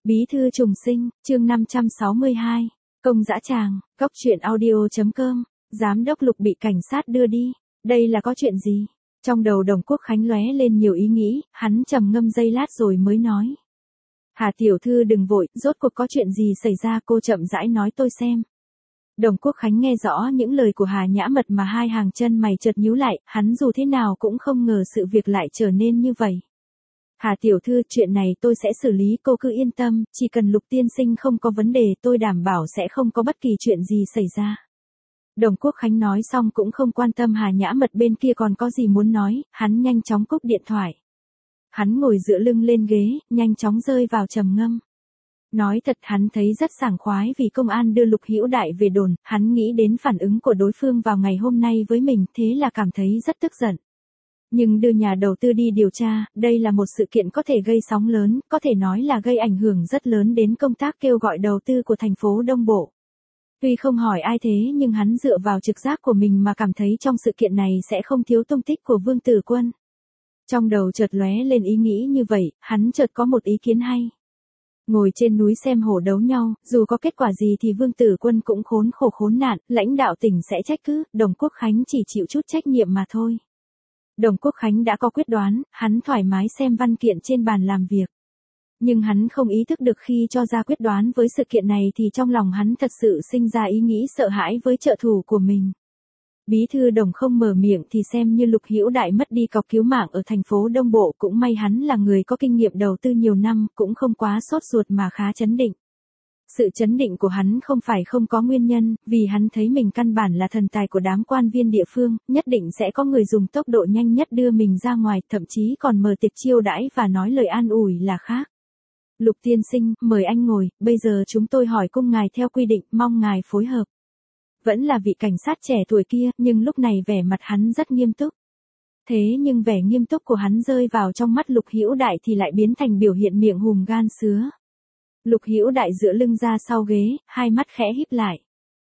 Bí thư trùng sinh, chương 562, công dã tràng, cóc truyện audio.com, giám đốc Lục bị cảnh sát đưa đi, đây là có chuyện gì? Trong đầu Đồng Quốc Khánh lóe lên nhiều ý nghĩ, hắn trầm ngâm giây lát rồi mới nói. Hà tiểu thư đừng vội, rốt cuộc có chuyện gì xảy ra, cô chậm rãi nói tôi xem. Đồng Quốc Khánh nghe rõ những lời của Hà Nhã Mật mà hai hàng chân mày chợt nhíu lại, hắn dù thế nào cũng không ngờ sự việc lại trở nên như vậy. Hà tiểu thư, chuyện này tôi sẽ xử lý, cô cứ yên tâm, chỉ cần Lục tiên sinh không có vấn đề tôi đảm bảo sẽ không có bất kỳ chuyện gì xảy ra. Đồng Quốc Khánh nói xong cũng không quan tâm Hà Nhã Mật bên kia còn có gì muốn nói, hắn nhanh chóng cúp điện thoại. Hắn ngồi dựa lưng lên ghế, nhanh chóng rơi vào trầm ngâm. Nói thật hắn thấy rất sảng khoái vì công an đưa Lục Hữu Đại về đồn, hắn nghĩ đến phản ứng của đối phương vào ngày hôm nay với mình, thế là cảm thấy rất tức giận. Nhưng đưa nhà đầu tư đi điều tra, đây là một sự kiện có thể gây sóng lớn, có thể nói là gây ảnh hưởng rất lớn đến công tác kêu gọi đầu tư của thành phố Đông Bộ. Tuy không hỏi ai thế nhưng hắn dựa vào trực giác của mình mà cảm thấy trong sự kiện này sẽ không thiếu tung tích của Vương Tử Quân. Trong đầu chợt lóe lên ý nghĩ như vậy, hắn chợt có một ý kiến hay. Ngồi trên núi xem hổ đấu nhau, dù có kết quả gì thì Vương Tử Quân cũng khốn khổ khốn nạn, lãnh đạo tỉnh sẽ trách cứ, Đồng Quốc Khánh chỉ chịu chút trách nhiệm mà thôi. Đồng Quốc Khánh đã có quyết đoán, hắn thoải mái xem văn kiện trên bàn làm việc. Nhưng hắn không ý thức được khi cho ra quyết đoán với sự kiện này thì trong lòng hắn thật sự sinh ra ý nghĩ sợ hãi với trợ thủ của mình. Bí thư Đồng không mở miệng thì xem như Lục Hữu Đại mất đi cọc cứu mạng ở thành phố Đông Bộ, cũng may hắn là người có kinh nghiệm đầu tư nhiều năm, cũng không quá sốt ruột mà khá chấn định. Sự chấn định của hắn không phải không có nguyên nhân, vì hắn thấy mình căn bản là thần tài của đám quan viên địa phương, nhất định sẽ có người dùng tốc độ nhanh nhất đưa mình ra ngoài, thậm chí còn mở tiệc chiêu đãi và nói lời an ủi là khác. Lục tiên sinh, mời anh ngồi, bây giờ chúng tôi hỏi cung ngài theo quy định, mong ngài phối hợp. Vẫn là vị cảnh sát trẻ tuổi kia, nhưng lúc này vẻ mặt hắn rất nghiêm túc. Thế nhưng vẻ nghiêm túc của hắn rơi vào trong mắt Lục Hữu Đại thì lại biến thành biểu hiện miệng hùm gan sứa. Lục Hữu Đại dựa lưng ra sau ghế, hai mắt khẽ híp lại.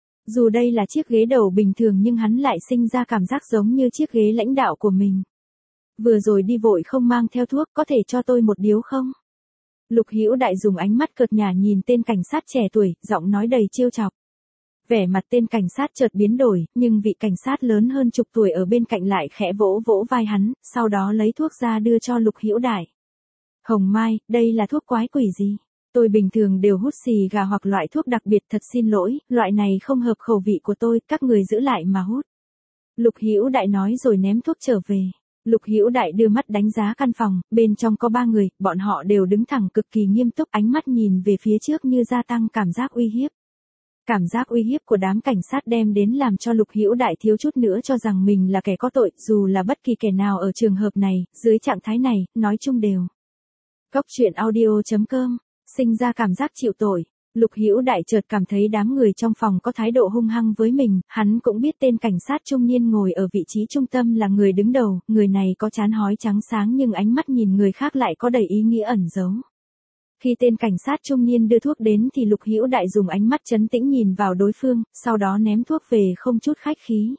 Dù đây là chiếc ghế đầu bình thường nhưng hắn lại sinh ra cảm giác giống như chiếc ghế lãnh đạo của mình. Vừa rồi đi vội không mang theo thuốc, có thể cho tôi một điếu không? Lục Hữu Đại dùng ánh mắt cợt nhả nhìn tên cảnh sát trẻ tuổi, giọng nói đầy trêu chọc. Vẻ mặt tên cảnh sát chợt biến đổi, nhưng vị cảnh sát lớn hơn chục tuổi ở bên cạnh lại khẽ vỗ vỗ vai hắn, sau đó lấy thuốc ra đưa cho Lục Hữu Đại. Hồng Mai, đây là thuốc quái quỷ gì? Tôi bình thường đều hút xì gà hoặc loại thuốc đặc biệt, thật xin lỗi, loại này không hợp khẩu vị của tôi, các người giữ lại mà hút. Lục Hữu Đại nói rồi ném thuốc trở về. Lục Hữu Đại đưa mắt đánh giá căn phòng, bên trong có 3 người, bọn họ đều đứng thẳng cực kỳ nghiêm túc, ánh mắt nhìn về phía trước như gia tăng cảm giác uy hiếp. Cảm giác uy hiếp của đám cảnh sát đem đến làm cho Lục Hữu Đại thiếu chút nữa cho rằng mình là kẻ có tội, dù là bất kỳ kẻ nào ở trường hợp này, dưới trạng thái này, nói chung đều. Cóc truyện audio.com, sinh ra cảm giác chịu tội. Lục Hữu Đại chợt cảm thấy đám người trong phòng có thái độ hung hăng với mình, hắn cũng biết tên cảnh sát trung niên ngồi ở vị trí trung tâm là người đứng đầu, người này có trán hói trắng sáng nhưng ánh mắt nhìn người khác lại có đầy ý nghĩa ẩn giấu. Khi tên cảnh sát trung niên đưa thuốc đến thì Lục Hữu Đại dùng ánh mắt trấn tĩnh nhìn vào đối phương, sau đó ném thuốc về không chút khách khí.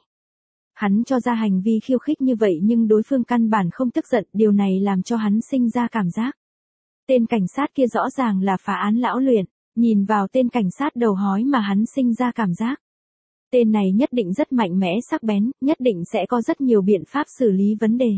Hắn cho ra hành vi khiêu khích như vậy nhưng đối phương căn bản không tức giận, điều này làm cho hắn sinh ra cảm giác. Tên cảnh sát kia rõ ràng là phá án lão luyện, nhìn vào tên cảnh sát đầu hói mà hắn sinh ra cảm giác. Tên này nhất định rất mạnh mẽ sắc bén, nhất định sẽ có rất nhiều biện pháp xử lý vấn đề.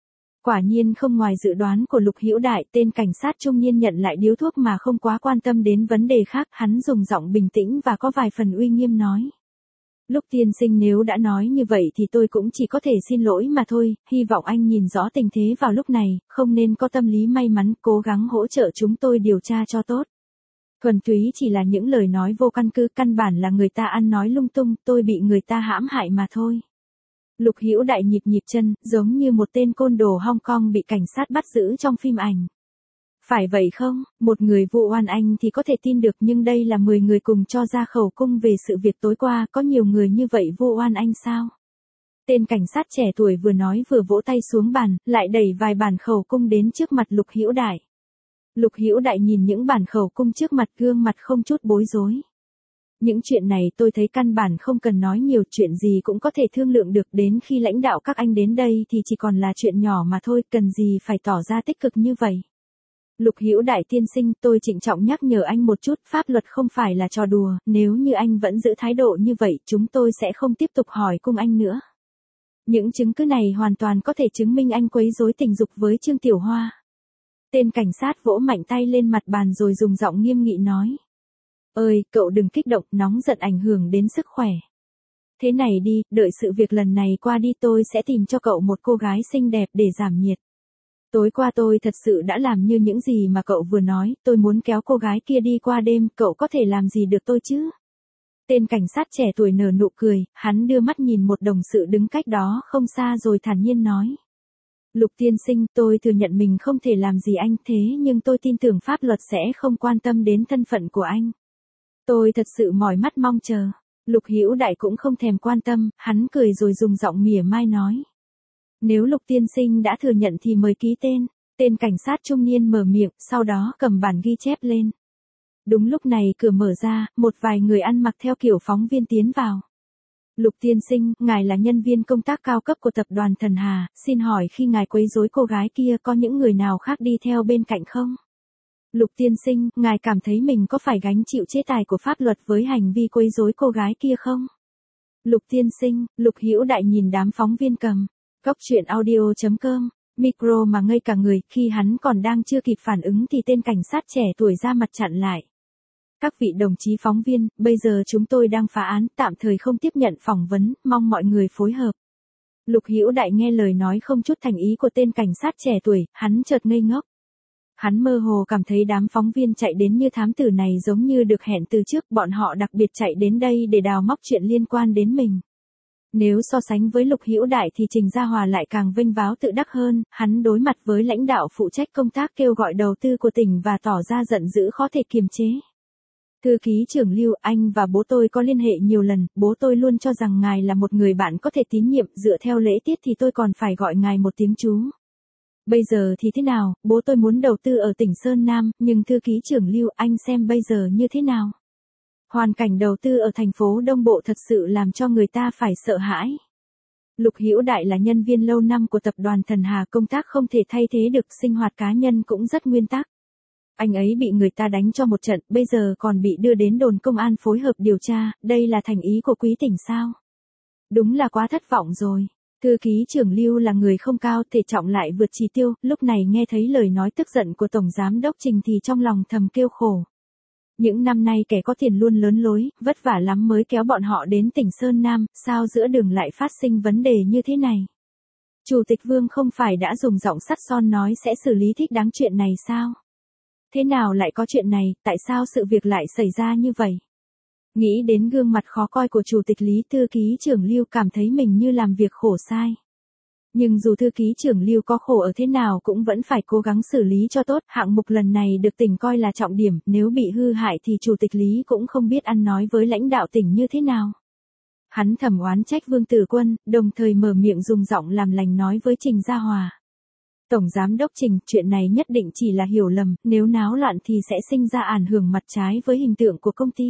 Quả nhiên không ngoài dự đoán của Lục Hữu Đại, tên cảnh sát trung niên nhận lại điếu thuốc mà không quá quan tâm đến vấn đề khác, hắn dùng giọng bình tĩnh và có vài phần uy nghiêm nói. Lục tiên sinh nếu đã nói như vậy thì tôi cũng chỉ có thể xin lỗi mà thôi, hy vọng anh nhìn rõ tình thế vào lúc này, không nên có tâm lý may mắn, cố gắng hỗ trợ chúng tôi điều tra cho tốt. Thuần túy chỉ là những lời nói vô căn cứ, căn bản là người ta ăn nói lung tung, tôi bị người ta hãm hại mà thôi. Lục Hữu Đại nhịp chân, giống như một tên côn đồ Hong Kong bị cảnh sát bắt giữ trong phim ảnh. Phải vậy không, một người vu oan anh thì có thể tin được nhưng đây là 10 người cùng cho ra khẩu cung về sự việc tối qua, có nhiều người như vậy vu oan anh sao? Tên cảnh sát trẻ tuổi vừa nói vừa vỗ tay xuống bàn, lại đẩy vài bản khẩu cung đến trước mặt Lục Hữu Đại. Lục Hữu Đại nhìn những bản khẩu cung trước mặt, gương mặt không chút bối rối. Những chuyện này tôi thấy căn bản không cần nói nhiều, chuyện gì cũng có thể thương lượng được, đến khi lãnh đạo các anh đến đây thì chỉ còn là chuyện nhỏ mà thôi, cần gì phải tỏ ra tích cực như vậy. Lục Hữu Đại tiên sinh, tôi trịnh trọng nhắc nhở anh một chút, pháp luật không phải là trò đùa, nếu như anh vẫn giữ thái độ như vậy, chúng tôi sẽ không tiếp tục hỏi cung anh nữa. Những chứng cứ này hoàn toàn có thể chứng minh anh quấy rối tình dục với Trương Tiểu Hoa. Tên cảnh sát vỗ mạnh tay lên mặt bàn rồi dùng giọng nghiêm nghị nói. Ơi, cậu đừng kích động, nóng giận ảnh hưởng đến sức khỏe. Thế này đi, đợi sự việc lần này qua đi tôi sẽ tìm cho cậu một cô gái xinh đẹp để giảm nhiệt. Tối qua tôi thật sự đã làm như những gì mà cậu vừa nói, tôi muốn kéo cô gái kia đi qua đêm, cậu có thể làm gì được tôi chứ? Tên cảnh sát trẻ tuổi nở nụ cười, hắn đưa mắt nhìn một đồng sự đứng cách đó không xa rồi thản nhiên nói. Lục tiên sinh, tôi thừa nhận mình không thể làm gì anh thế nhưng tôi tin tưởng pháp luật sẽ không quan tâm đến thân phận của anh. Tôi thật sự mỏi mắt mong chờ. Lục Hữu Đại cũng không thèm quan tâm, hắn cười rồi dùng giọng mỉa mai nói. Nếu Lục tiên sinh đã thừa nhận thì mời ký tên. Tên cảnh sát trung niên mở miệng, sau đó cầm bản ghi chép lên. Đúng lúc này cửa mở ra, một vài người ăn mặc theo kiểu phóng viên tiến vào. Lục tiên sinh, ngài là nhân viên công tác cao cấp của tập đoàn Thần Hà, xin hỏi khi ngài quấy rối cô gái kia có những người nào khác đi theo bên cạnh không? Lục tiên sinh, ngài cảm thấy mình có phải gánh chịu chế tài của pháp luật với hành vi quấy rối cô gái kia không? Lục tiên sinh, Lục Hữu Đại nhìn đám phóng viên cầm. Góc truyện audio.com, micro mà ngây cả người, khi hắn còn đang chưa kịp phản ứng thì tên cảnh sát trẻ tuổi ra mặt chặn lại. Các vị đồng chí phóng viên, bây giờ chúng tôi đang phá án, tạm thời không tiếp nhận phỏng vấn, mong mọi người phối hợp. Lục Hữu Đại nghe lời nói không chút thành ý của tên cảnh sát trẻ tuổi, hắn chợt ngây ngốc. Hắn mơ hồ cảm thấy đám phóng viên chạy đến như thám tử này giống như được hẹn từ trước, bọn họ đặc biệt chạy đến đây để đào móc chuyện liên quan đến mình. Nếu so sánh với Lục Hữu Đại thì Trình Gia Hòa lại càng vênh váo tự đắc hơn, hắn đối mặt với lãnh đạo phụ trách công tác kêu gọi đầu tư của tỉnh và tỏ ra giận dữ khó thể kiềm chế. Thư ký trưởng Lưu, anh và bố tôi có liên hệ nhiều lần, bố tôi luôn cho rằng ngài là một người bạn có thể tín nhiệm, dựa theo lễ tiết thì tôi còn phải gọi ngài một tiếng chú. Bây giờ thì thế nào, bố tôi muốn đầu tư ở tỉnh Sơn Nam, nhưng thư ký trưởng Lưu, anh xem bây giờ như thế nào? Hoàn cảnh đầu tư ở thành phố Đông Bộ thật sự làm cho người ta phải sợ hãi. Lục Hữu Đại là nhân viên lâu năm của tập đoàn Thần Hà, công tác không thể thay thế được, sinh hoạt cá nhân cũng rất nguyên tắc. Anh ấy bị người ta đánh cho một trận, bây giờ còn bị đưa đến đồn công an phối hợp điều tra, đây là thành ý của quý tỉnh sao? Đúng là quá thất vọng rồi. Thư ký trưởng Lưu là người không cao, thể trọng lại vượt chỉ tiêu, lúc này nghe thấy lời nói tức giận của Tổng Giám đốc Trình thì trong lòng thầm kêu khổ. Những năm nay kẻ có tiền luôn lớn lối, vất vả lắm mới kéo bọn họ đến tỉnh Sơn Nam, sao giữa đường lại phát sinh vấn đề như thế này? Chủ tịch Vương không phải đã dùng giọng sắt son nói sẽ xử lý thích đáng chuyện này sao? Thế nào lại có chuyện này, tại sao sự việc lại xảy ra như vậy? Nghĩ đến gương mặt khó coi của Chủ tịch Lý, thư ký trưởng Lưu cảm thấy mình như làm việc khổ sai. Nhưng dù thư ký trưởng Lưu có khổ ở thế nào cũng vẫn phải cố gắng xử lý cho tốt, hạng mục lần này được tỉnh coi là trọng điểm, nếu bị hư hại thì Chủ tịch Lý cũng không biết ăn nói với lãnh đạo tỉnh như thế nào. Hắn thầm oán trách Vương Tử Quân, đồng thời mở miệng dùng giọng làm lành nói với Trình Gia Hòa. Tổng Giám đốc Trình, chuyện này nhất định chỉ là hiểu lầm, nếu náo loạn thì sẽ sinh ra ảnh hưởng mặt trái với hình tượng của công ty.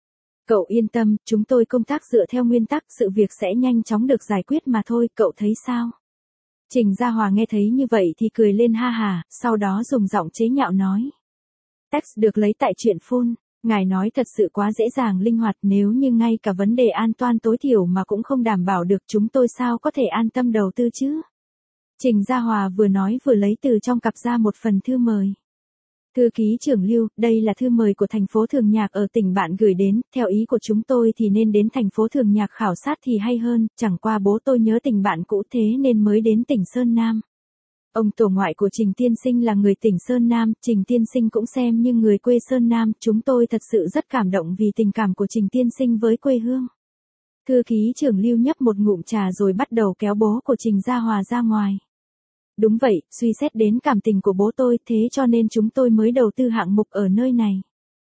Cậu yên tâm, chúng tôi công tác dựa theo nguyên tắc, sự việc sẽ nhanh chóng được giải quyết mà thôi, cậu thấy sao? Trình Gia Hòa nghe thấy như vậy thì cười lên ha hà, sau đó dùng giọng chế nhạo nói. Text được lấy tại chuyện phone, ngài nói thật sự quá dễ dàng linh hoạt, nếu như ngay cả vấn đề an toàn tối thiểu mà cũng không đảm bảo được, chúng tôi sao có thể an tâm đầu tư chứ? Trình Gia Hòa vừa nói vừa lấy từ trong cặp ra một phần thư mời. Thư ký trưởng Lưu, đây là thư mời của thành phố Thường Nhạc ở tỉnh bạn gửi đến, theo ý của chúng tôi thì nên đến thành phố Thường Nhạc khảo sát thì hay hơn, chẳng qua bố tôi nhớ tỉnh bạn cũ thế nên mới đến tỉnh Sơn Nam. Ông tổ ngoại của Trình Tiên Sinh là người tỉnh Sơn Nam, Trình Tiên Sinh cũng xem như người quê Sơn Nam, chúng tôi thật sự rất cảm động vì tình cảm của Trình Tiên Sinh với quê hương. Thư ký trưởng Lưu nhấp một ngụm trà rồi bắt đầu kéo bố của Trình Gia Hòa ra ngoài. Đúng vậy, suy xét đến cảm tình của bố tôi, thế cho nên chúng tôi mới đầu tư hạng mục ở nơi này.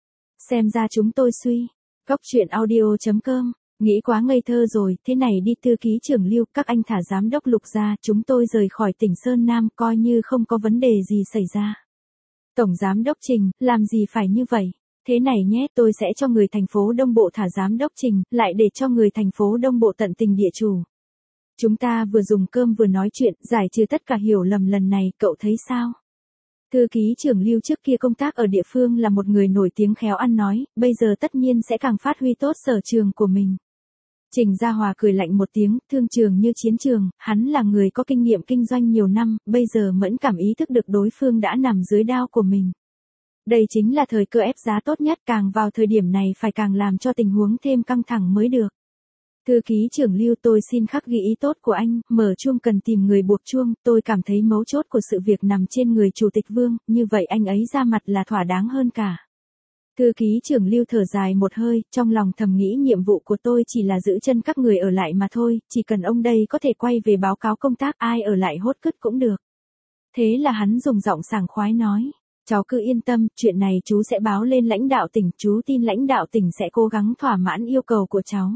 Xem ra chúng tôi suy. Góc truyện audio.com, nghĩ quá ngây thơ rồi, thế này đi thư ký trưởng Lưu, các anh thả giám đốc Lục ra, chúng tôi rời khỏi tỉnh Sơn Nam, coi như không có vấn đề gì xảy ra. Tổng Giám đốc Trình, làm gì phải như vậy? Thế này nhé, tôi sẽ cho người thành phố Đông Bộ thả Giám đốc Trình, lại để cho người thành phố Đông Bộ tận tình địa chủ. Chúng ta vừa dùng cơm vừa nói chuyện, giải trừ tất cả hiểu lầm lần này, cậu thấy sao? Thư ký trưởng Lưu trước kia công tác ở địa phương là một người nổi tiếng khéo ăn nói, bây giờ tất nhiên sẽ càng phát huy tốt sở trường của mình. Trình Gia Hòa cười lạnh một tiếng, thương trường như chiến trường, hắn là người có kinh nghiệm kinh doanh nhiều năm, bây giờ mẫn cảm ý thức được đối phương đã nằm dưới đao của mình. Đây chính là thời cơ ép giá tốt nhất, càng vào thời điểm này phải càng làm cho tình huống thêm căng thẳng mới được. Thư ký trưởng Lưu, tôi xin khắc ghi ý tốt của anh, mở chuông cần tìm người buộc chuông, tôi cảm thấy mấu chốt của sự việc nằm trên người Chủ tịch Vương, như vậy anh ấy ra mặt là thỏa đáng hơn cả. Thư ký trưởng Lưu thở dài một hơi, trong lòng thầm nghĩ nhiệm vụ của tôi chỉ là giữ chân các người ở lại mà thôi, chỉ cần ông đây có thể quay về báo cáo công tác, ai ở lại hốt cứt cũng được. Thế là hắn dùng giọng sảng khoái nói, cháu cứ yên tâm, chuyện này chú sẽ báo lên lãnh đạo tỉnh, chú tin lãnh đạo tỉnh sẽ cố gắng thỏa mãn yêu cầu của cháu.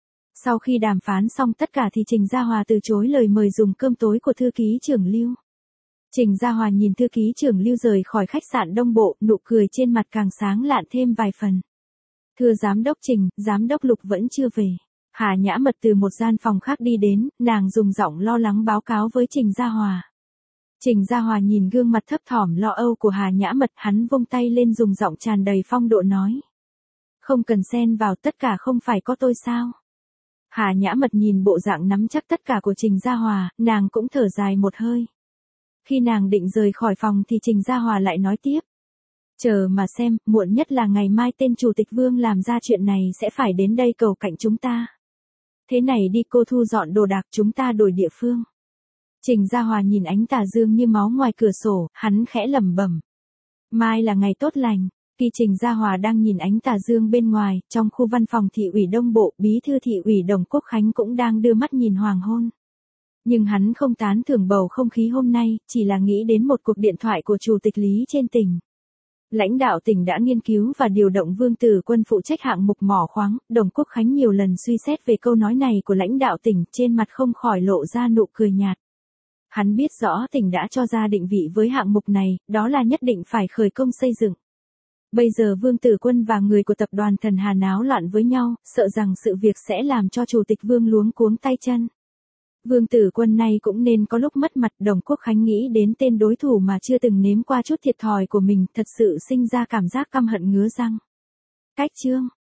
Sau khi đàm phán xong tất cả thì Trình Gia Hòa từ chối lời mời dùng cơm tối của thư ký trưởng Lưu. Trình Gia Hòa nhìn thư ký trưởng Lưu rời khỏi khách sạn Đông Bộ, nụ cười trên mặt càng sáng lạn thêm vài phần. Thưa giám đốc Trình, giám đốc Lục vẫn chưa về. Hà Nhã Mật từ một gian phòng khác đi đến, nàng dùng giọng lo lắng báo cáo với Trình Gia Hòa. Trình Gia Hòa nhìn gương mặt thấp thỏm lo âu của Hà Nhã Mật, hắn vung tay lên dùng giọng tràn đầy phong độ nói. Không cần xen vào, tất cả không phải có tôi sao? Hà Nhã Mật nhìn bộ dạng nắm chắc tất cả của Trình Gia Hòa, nàng cũng thở dài một hơi. Khi nàng định rời khỏi phòng thì Trình Gia Hòa lại nói tiếp. Chờ mà xem, muộn nhất là ngày mai tên Chủ tịch Vương làm ra chuyện này sẽ phải đến đây cầu cạnh chúng ta. Thế này đi, cô thu dọn đồ đạc, chúng ta đổi địa phương. Trình Gia Hòa nhìn ánh tà dương như máu ngoài cửa sổ, hắn khẽ lẩm bẩm. Mai là ngày tốt lành. Khi Trình Gia Hòa đang nhìn ánh tà dương bên ngoài, trong khu văn phòng thị ủy Đông Bộ, bí thư thị ủy Đồng Quốc Khánh cũng đang đưa mắt nhìn hoàng hôn. Nhưng hắn không tán thưởng bầu không khí hôm nay, chỉ là nghĩ đến một cuộc điện thoại của Chủ tịch Lý trên tỉnh. Lãnh đạo tỉnh đã nghiên cứu và điều động Vương Tử Quân phụ trách hạng mục mỏ khoáng, Đồng Quốc Khánh nhiều lần suy xét về câu nói này của lãnh đạo tỉnh, trên mặt không khỏi lộ ra nụ cười nhạt. Hắn biết rõ tỉnh đã cho ra định vị với hạng mục này, đó là nhất định phải khởi công xây dựng. Bây giờ Vương Tử Quân và người của tập đoàn Thần Hà náo loạn với nhau, sợ rằng sự việc sẽ làm cho Chủ tịch Vương luống cuống tay chân. Vương Tử Quân này cũng nên có lúc mất mặt. Đồng Quốc Khánh nghĩ đến tên đối thủ mà chưa từng nếm qua chút thiệt thòi của mình, thật sự sinh ra cảm giác căm hận ngứa răng. Cách chương